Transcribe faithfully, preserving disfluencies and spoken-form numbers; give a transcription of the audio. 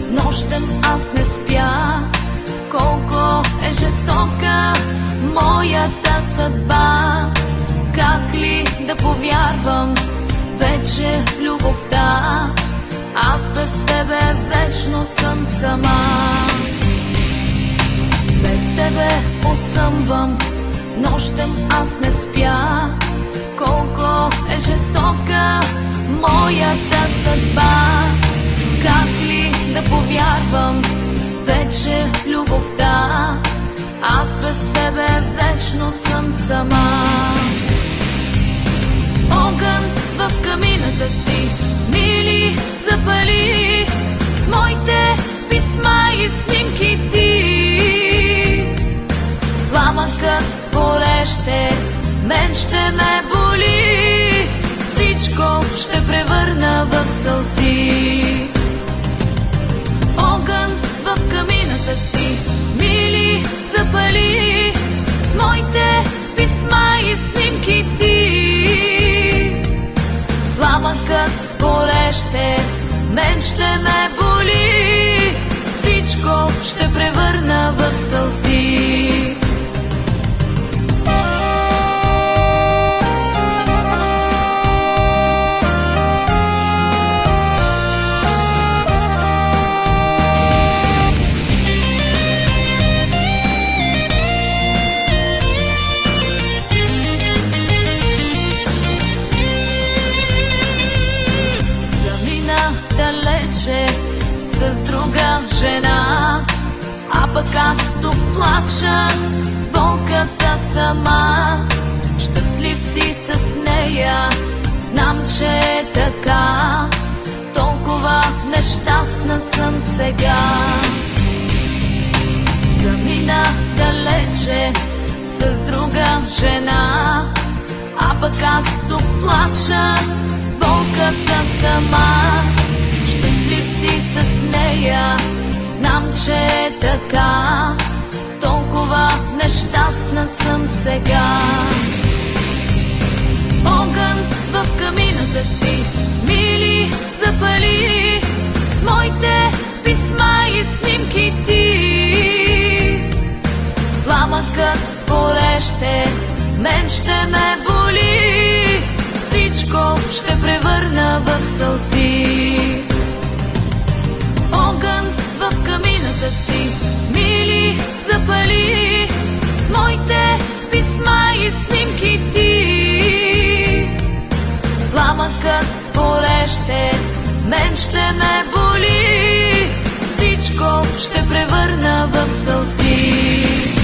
Нощем аз не спя, колко е жестока моята съдба. Как ли да повярвам вече в любовта? Аз без тебе вечно съм сама. Без тебе осъмвам, нощем аз не спя, колко е жестока моята съдба. Как ли да повярвам вече в любовта? Аз без тебе вечно съм сама. Огън в камината си, мили, запали с моите писма и снимки ти. Пламъкът гореще мен ще ме боли, всичко ще превърна в сълзи. Огън в камината си, мили, запали с моите писма и снимки ти. Пламъкът гореще мен ще ме боли, всичко ще превърна в сълзи. С друга жена, а пък аз тук плача с болката сама. Щастлив си с нея, знам, че е така, толкова нещастна съм сега. Замина далече с друга жена, а пък аз тук плача с болката сама. Щастлив си с нея, знам, че е така, толкова нещастна съм сега. Огън в камината си, мили, запали с моите писма и снимки ти. Пламъкът гореще мен ще ме боли, всичко ще превърна в сълзи. Огън в камината си, мили, запали с моите писма и снимки ти. Пламъкът гореще мен ще ме боли, всичко ще превърна в сълзи.